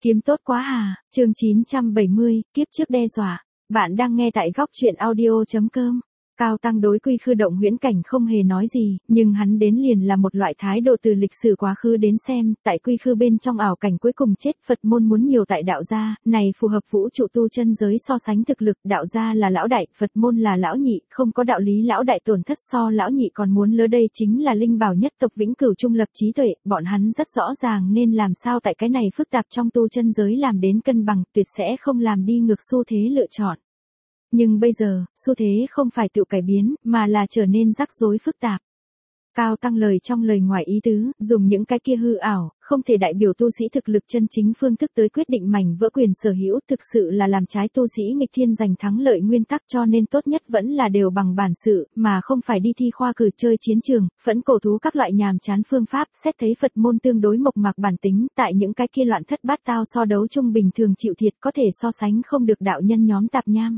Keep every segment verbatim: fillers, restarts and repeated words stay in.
Kiếm tốt quá à, chương chín trăm bảy mươi, kiếp trước đe dọa. Bạn đang nghe tại góc truyện audio.com. Cao Tăng đối Quy Khư Động huyễn cảnh không hề nói gì, nhưng hắn đến liền là một loại thái độ từ lịch sử quá khứ đến xem, tại Quy Khư bên trong ảo cảnh cuối cùng chết Phật môn muốn nhiều tại đạo gia, này phù hợp vũ trụ tu chân giới so sánh thực lực, đạo gia là lão đại, Phật môn là lão nhị, không có đạo lý lão đại tổn thất so lão nhị còn muốn lỡ đây chính là linh bảo nhất tộc vĩnh cửu trung lập trí tuệ, bọn hắn rất rõ ràng nên làm sao tại cái này phức tạp trong tu chân giới làm đến cân bằng, tuyệt sẽ không làm đi ngược xu thế lựa chọn. Nhưng bây giờ, xu thế không phải tự cải biến, mà là trở nên rắc rối phức tạp. Cao Tăng lời trong lời ngoài ý tứ, dùng những cái kia hư ảo, không thể đại biểu tu sĩ thực lực chân chính phương thức tới quyết định mảnh vỡ quyền sở hữu, thực sự là làm trái tu sĩ nghịch thiên giành thắng lợi nguyên tắc, cho nên tốt nhất vẫn là đều bằng bản sự, mà không phải đi thi khoa cử chơi chiến trường, phẫn cổ thú các loại nhàm chán phương pháp, xét thấy Phật môn tương đối mộc mạc bản tính, tại những cái kia loạn thất bát tao so đấu trung bình thường chịu thiệt có thể so sánh không được đạo nhân nhóm tạp nham.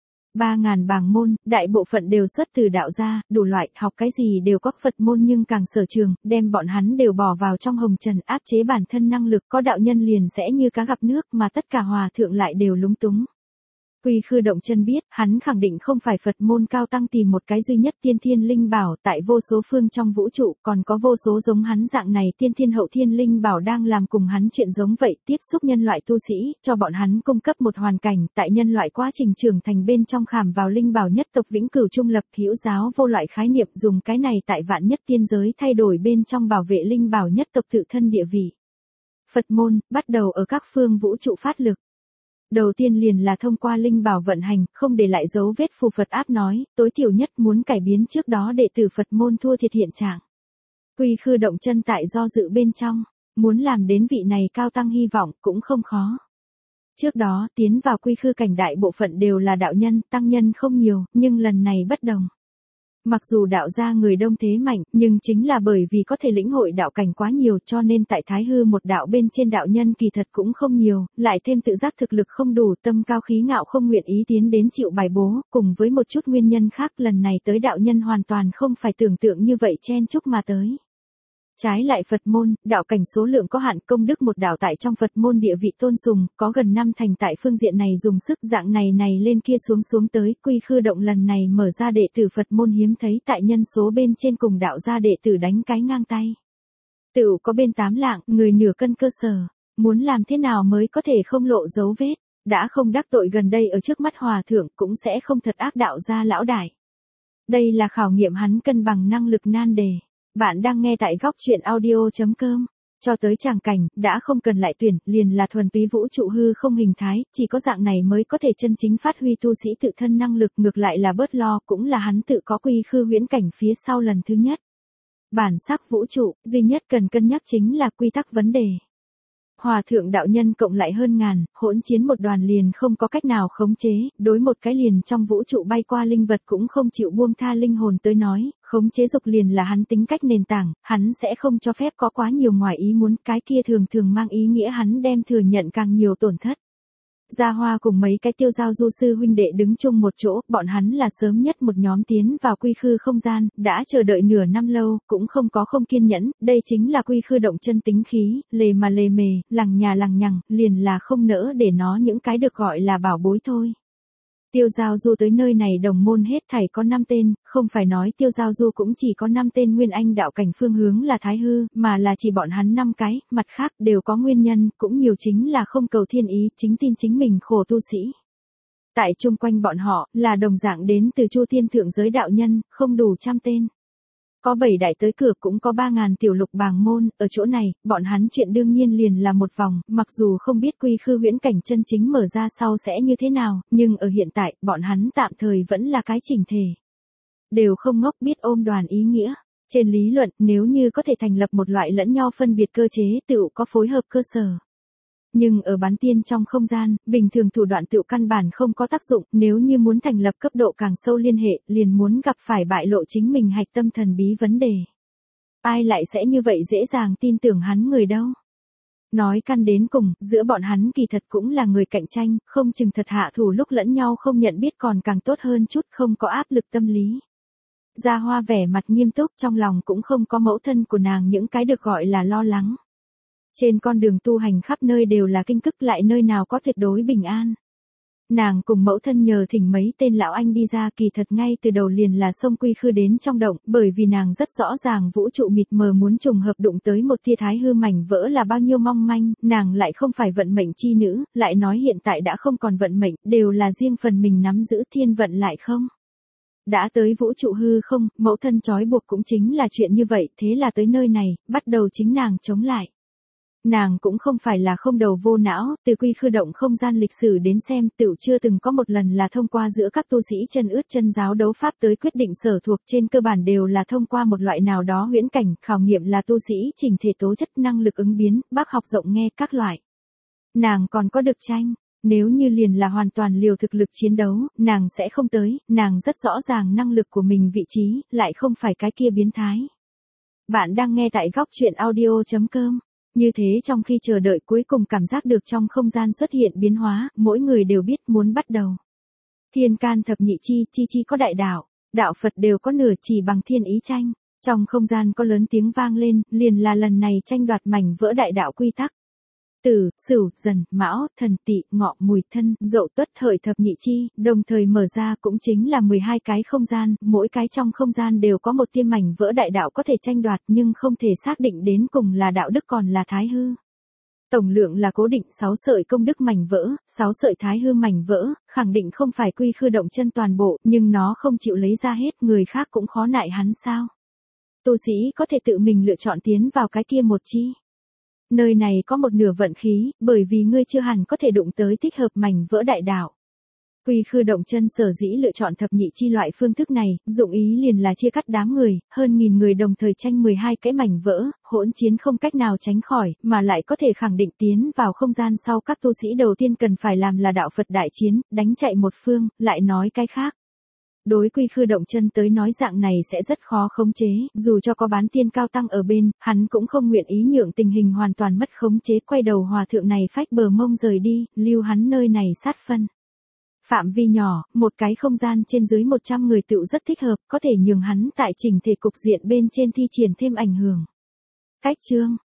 Ba ngàn bảng môn, đại bộ phận đều xuất từ đạo gia, đủ loại, học cái gì đều có Phật môn nhưng càng sở trường, đem bọn hắn đều bỏ vào trong hồng trần áp chế bản thân năng lực, có đạo nhân liền sẽ như cá gặp nước mà tất cả hòa thượng lại đều lúng túng. Quy Khư Động chân biết, hắn khẳng định không phải Phật môn Cao Tăng tìm một cái duy nhất tiên thiên linh bảo, tại vô số phương trong vũ trụ, còn có vô số giống hắn dạng này tiên thiên hậu thiên linh bảo đang làm cùng hắn chuyện giống vậy, tiếp xúc nhân loại tu sĩ, cho bọn hắn cung cấp một hoàn cảnh, tại nhân loại quá trình trưởng thành bên trong khảm vào linh bảo nhất tộc vĩnh cửu trung lập, hữu giáo vô loại khái niệm, dùng cái này tại vạn nhất tiên giới thay đổi bên trong bảo vệ linh bảo nhất tộc tự thân địa vị. Phật môn, bắt đầu ở các phương vũ trụ phát lực. Đầu tiên liền là thông qua linh bảo vận hành, không để lại dấu vết phù Phật áp nói, tối thiểu nhất muốn cải biến trước đó đệ tử Phật môn thua thiệt hiện trạng. Quy Khư Động chân tại do dự bên trong, muốn làm đến vị này Cao Tăng hy vọng cũng không khó. Trước đó, tiến vào Quy Khư cảnh đại bộ phận đều là đạo nhân, tăng nhân không nhiều, nhưng lần này bất đồng. Mặc dù đạo gia người đông thế mạnh, nhưng chính là bởi vì có thể lĩnh hội đạo cảnh quá nhiều cho nên tại Thái Hư một đạo bên trên đạo nhân kỳ thật cũng không nhiều, lại thêm tự giác thực lực không đủ, tâm cao khí ngạo không nguyện ý tiến đến chịu bài bố, cùng với một chút nguyên nhân khác lần này tới đạo nhân hoàn toàn không phải tưởng tượng như vậy chen chúc mà tới. Trái lại Phật môn, đạo cảnh số lượng có hạn, công đức một đạo tại trong Phật môn địa vị tôn sùng, có gần năm thành tại phương diện này dùng sức dạng này này lên kia xuống xuống tới, Quy Khư Động lần này mở ra đệ tử Phật môn hiếm thấy tại nhân số bên trên cùng đạo gia đệ tử đánh cái ngang tay. Tựu có bên tám lạng, người nửa cân cơ sở, muốn làm thế nào mới có thể không lộ dấu vết, đã không đắc tội gần đây ở trước mắt hòa thượng cũng sẽ không thật ác đạo gia lão đại. Đây là khảo nghiệm hắn cân bằng năng lực nan đề. Bạn đang nghe tại góc truyện audio.com. Cho tới tràng cảnh, đã không cần lại tuyển, liền là thuần túy vũ trụ hư không hình thái, chỉ có dạng này mới có thể chân chính phát huy tu sĩ tự thân năng lực, ngược lại là bớt lo, cũng là hắn tự có Quy Khư huyễn cảnh phía sau lần thứ nhất. Bản sắc vũ trụ, duy nhất cần cân nhắc chính là quy tắc vấn đề. Hòa thượng đạo nhân cộng lại hơn ngàn, hỗn chiến một đoàn liền không có cách nào khống chế, đối một cái liền trong vũ trụ bay qua linh vật cũng không chịu buông tha linh hồn tới nói, khống chế dục liền là hắn tính cách nền tảng, hắn sẽ không cho phép có quá nhiều ngoài ý muốn, cái kia thường thường mang ý nghĩa hắn đem thừa nhận càng nhiều tổn thất. Gia Hoa cùng mấy cái tiêu giao du sư huynh đệ đứng chung một chỗ, bọn hắn là sớm nhất một nhóm tiến vào Quy Khư không gian, đã chờ đợi nửa năm lâu, cũng không có không kiên nhẫn, đây chính là Quy Khư Động chân tính khí, lề mà lề mề, lằng nhà lằng nhằng, liền là không nỡ để nó những cái được gọi là bảo bối thôi. Tiêu giao du tới nơi này đồng môn hết thảy có năm tên, không phải nói tiêu giao du cũng chỉ có năm tên nguyên anh đạo cảnh phương hướng là Thái Hư, mà là chỉ bọn hắn năm cái, mặt khác đều có nguyên nhân, cũng nhiều chính là không cầu thiên ý, chính tin chính mình khổ tu sĩ. Tại chung quanh bọn họ, là đồng dạng đến từ Chu Thiên thượng giới đạo nhân, không đủ trăm tên. Có bảy đại tới cửa cũng có ba ngàn tiểu lục bàng môn, ở chỗ này, bọn hắn chuyện đương nhiên liền là một vòng, mặc dù không biết Quy Khư huyễn cảnh chân chính mở ra sau sẽ như thế nào, nhưng ở hiện tại, bọn hắn tạm thời vẫn là cái chỉnh thể. Đều không ngốc biết ôm đoàn ý nghĩa. Trên lý luận, nếu như có thể thành lập một loại lẫn nhau phân biệt cơ chế, tựu có phối hợp cơ sở. Nhưng ở bán tiên trong không gian, bình thường thủ đoạn tựu căn bản không có tác dụng, nếu như muốn thành lập cấp độ càng sâu liên hệ, liền muốn gặp phải bại lộ chính mình hạch tâm thần bí vấn đề. Ai lại sẽ như vậy dễ dàng tin tưởng hắn người đâu? Nói căn đến cùng, giữa bọn hắn kỳ thật cũng là người cạnh tranh, không chừng thật hạ thủ lúc lẫn nhau không nhận biết còn càng tốt hơn chút, không có áp lực tâm lý. Gia Hoa vẻ mặt nghiêm túc, trong lòng cũng không có mẫu thân của nàng những cái được gọi là lo lắng. Trên con đường tu hành khắp nơi đều là kinh cức, lại nơi nào có tuyệt đối bình an. Nàng cùng mẫu thân nhờ thỉnh mấy tên lão anh đi ra, kỳ thật ngay từ đầu liền là xông quy khư đến trong động, bởi vì nàng rất rõ ràng vũ trụ mịt mờ muốn trùng hợp đụng tới một tia thái hư mảnh vỡ là bao nhiêu mong manh, nàng lại không phải vận mệnh chi nữ, lại nói hiện tại đã không còn vận mệnh, đều là riêng phần mình nắm giữ, thiên vận lại không. Đã tới vũ trụ hư không, mẫu thân trói buộc cũng chính là chuyện như vậy, thế là tới nơi này, bắt đầu chính nàng chống lại. Nàng cũng không phải là không đầu vô não, từ quy khư động không gian lịch sử đến xem, tựu chưa từng có một lần là thông qua giữa các tu sĩ chân ướt chân giáo đấu pháp tới quyết định sở thuộc, trên cơ bản đều là thông qua một loại nào đó huyễn cảnh, khảo nghiệm là tu sĩ trình thể tố chất, năng lực ứng biến, bác học rộng nghe các loại. Nàng còn có được tranh, nếu như liền là hoàn toàn liều thực lực chiến đấu, nàng sẽ không tới, nàng rất rõ ràng năng lực của mình vị trí, lại không phải cái kia biến thái. Bạn đang nghe tại góc truyện audio chấm com. Như thế trong khi chờ đợi cuối cùng cảm giác được trong không gian xuất hiện biến hóa, mỗi người đều biết muốn bắt đầu. Thiên can thập nhị chi, chi chi có đại đạo, đạo Phật đều có nửa chỉ bằng thiên ý tranh. Trong không gian có lớn tiếng vang lên, liền là lần này tranh đoạt mảnh vỡ đại đạo quy tắc. Tử, Sửu, Dần, Mão, Thần, Tỵ, Ngọ, Mùi, Thân, Dậu, Tuất, Hợi, Thập nhị chi, đồng thời mở ra cũng chính là mười hai cái không gian, mỗi cái trong không gian đều có một tia mảnh vỡ đại đạo có thể tranh đoạt nhưng không thể xác định đến cùng là đạo đức còn là thái hư. Tổng lượng là cố định sáu sợi công đức mảnh vỡ, sáu sợi thái hư mảnh vỡ, khẳng định không phải quy khư động chân toàn bộ, nhưng nó không chịu lấy ra hết, người khác cũng khó nại hắn sao. Tu sĩ có thể tự mình lựa chọn tiến vào cái kia một chi. Nơi này có một nửa vận khí, bởi vì ngươi chưa hẳn có thể đụng tới thích hợp mảnh vỡ đại đạo. Quy khư động chân sở dĩ lựa chọn thập nhị chi loại phương thức này, dụng ý liền là chia cắt đám người, hơn nghìn người đồng thời tranh mười hai cái mảnh vỡ, hỗn chiến không cách nào tránh khỏi, mà lại có thể khẳng định tiến vào không gian sau, các tu sĩ đầu tiên cần phải làm là đạo Phật đại chiến, đánh chạy một phương, lại nói cái khác. Đối quy khư động chân tới nói dạng này sẽ rất khó khống chế, dù cho có bán tiên cao tăng ở bên, hắn cũng không nguyện ý nhượng tình hình hoàn toàn mất khống chế, quay đầu hòa thượng này phách bờ mông rời đi, lưu hắn nơi này sát phân. Phạm vi nhỏ, một cái không gian trên dưới một trăm người tựu rất thích hợp, có thể nhường hắn tại chỉnh thể cục diện bên trên thi triển thêm ảnh hưởng. Cách chương,